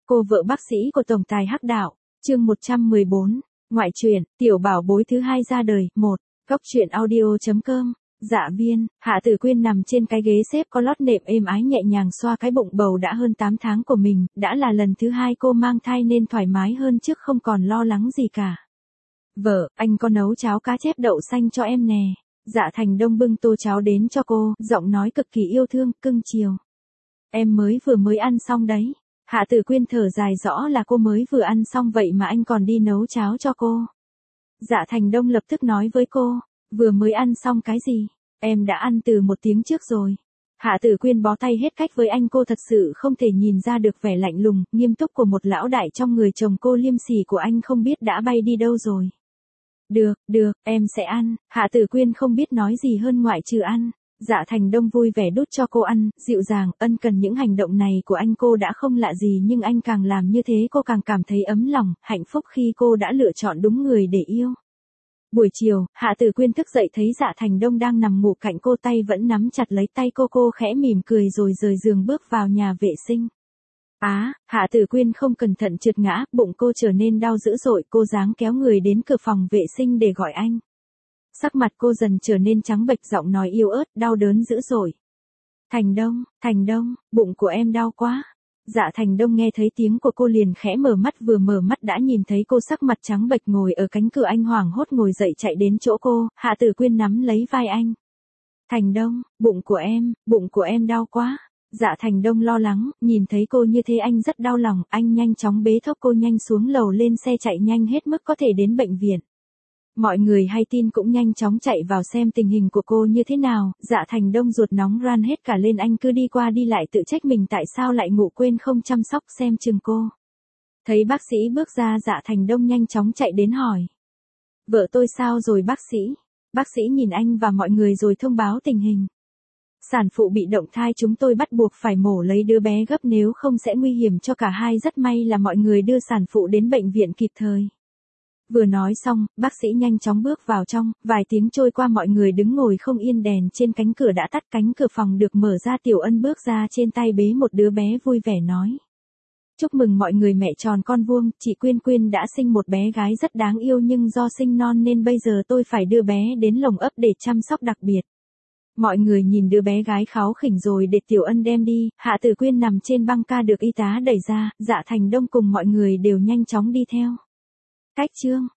Cô vợ bác sĩ của tổng tài Hắc Đạo, chương 114, ngoại truyện, tiểu bảo bối thứ hai ra đời, 1, góc truyện audio.com, dạ viên, Hạ Tử Quyên nằm trên cái ghế xếp có lót nệm êm ái nhẹ nhàng xoa cái bụng bầu đã hơn 8 tháng của mình, đã là lần thứ hai cô mang thai nên thoải mái hơn trước không còn lo lắng gì cả. Vợ, anh có nấu cháo cá chép đậu xanh cho em nè. Dạ Thành Đông bưng tô cháo đến cho cô, giọng nói cực kỳ yêu thương, cưng chiều. Em vừa mới ăn xong đấy. Hạ Tử Quyên thở dài, rõ là cô mới vừa ăn xong vậy mà anh còn đi nấu cháo cho cô. Dạ Thành Đông lập tức nói với cô, vừa mới ăn xong cái gì? Em đã ăn từ 1 tiếng trước rồi. Hạ Tử Quyên bó tay hết cách với anh, cô thật sự không thể nhìn ra được vẻ lạnh lùng, nghiêm túc của một lão đại trong người chồng cô. Liêm sỉ của anh không biết đã bay đi đâu rồi. Được, em sẽ ăn. Hạ Tử Quyên không biết nói gì hơn ngoại trừ ăn. Dạ Thành Đông vui vẻ đút cho cô ăn, dịu dàng, ân cần. Những hành động này của anh cô đã không lạ gì, nhưng anh càng làm như thế cô càng cảm thấy ấm lòng, hạnh phúc khi cô đã lựa chọn đúng người để yêu. Buổi chiều, Hạ Tử Quyên thức dậy thấy Dạ Thành Đông đang nằm ngủ cạnh cô, tay vẫn nắm chặt lấy tay cô khẽ mỉm cười rồi rời giường bước vào nhà vệ sinh. Hạ Tử Quyên không cẩn thận trượt ngã, bụng cô trở nên đau dữ dội, cô giáng kéo người đến cửa phòng vệ sinh để gọi anh. Sắc mặt cô dần trở nên trắng bệch, giọng nói yếu ớt, đau đớn dữ dội. Thành Đông, bụng của em đau quá. Dạ Thành Đông nghe thấy tiếng của cô liền khẽ mở mắt, vừa mở mắt đã nhìn thấy cô sắc mặt trắng bệch ngồi ở cánh cửa. Anh hoảng hốt ngồi dậy chạy đến chỗ cô, Hạ Tử Quyên nắm lấy vai anh. Thành Đông, bụng của em đau quá. Dạ Thành Đông lo lắng, nhìn thấy cô như thế anh rất đau lòng, anh nhanh chóng bế thốc cô nhanh xuống lầu, lên xe chạy nhanh hết mức có thể đến bệnh viện. Mọi người hay tin cũng nhanh chóng chạy vào xem tình hình của cô như thế nào. Dạ Thành Đông ruột nóng ran hết cả lên, anh cứ đi qua đi lại tự trách mình tại sao lại ngủ quên không chăm sóc xem chừng cô. Thấy bác sĩ bước ra, Dạ Thành Đông nhanh chóng chạy đến hỏi. Vợ tôi sao rồi bác sĩ? Bác sĩ nhìn anh và mọi người rồi thông báo tình hình. Sản phụ bị động thai, chúng tôi bắt buộc phải mổ lấy đứa bé gấp, nếu không sẽ nguy hiểm cho cả hai. Rất may là mọi người đưa sản phụ đến bệnh viện kịp thời. Vừa nói xong, bác sĩ nhanh chóng bước vào trong, vài tiếng trôi qua mọi người đứng ngồi không yên, đèn trên cánh cửa đã tắt, cánh cửa phòng được mở ra, Tiểu Ân bước ra, trên tay bế một đứa bé vui vẻ nói. Chúc mừng mọi người, mẹ tròn con vuông, chị Quyên đã sinh một bé gái rất đáng yêu, nhưng do sinh non nên bây giờ tôi phải đưa bé đến lồng ấp để chăm sóc đặc biệt. Mọi người nhìn đứa bé gái kháu khỉnh rồi để Tiểu Ân đem đi. Hạ Tử Quyên nằm trên băng ca được y tá đẩy ra, Dạ Thành Đông cùng mọi người đều nhanh chóng đi theo. Cách chương